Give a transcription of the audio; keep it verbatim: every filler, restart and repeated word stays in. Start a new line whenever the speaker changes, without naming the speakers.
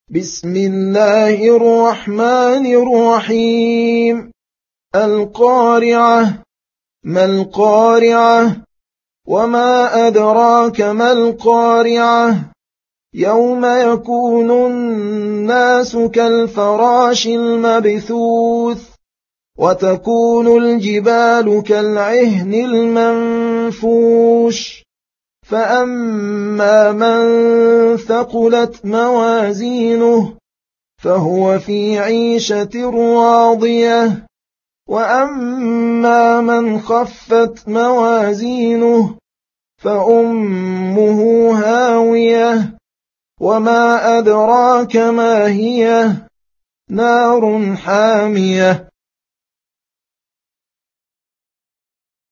بسم الله الرحمن الرحيم. القارعة. ما القارعة؟ وما أدراك ما القارعة؟ يوم يكون الناس كالفراش المبثوث وتكون الجبال كالعهن المنفوش فأما من ثقلت موازينه فهو في عيشة راضية وأما من خفت موازينه فأمه هاوية وما أدراك ما هي نار حامية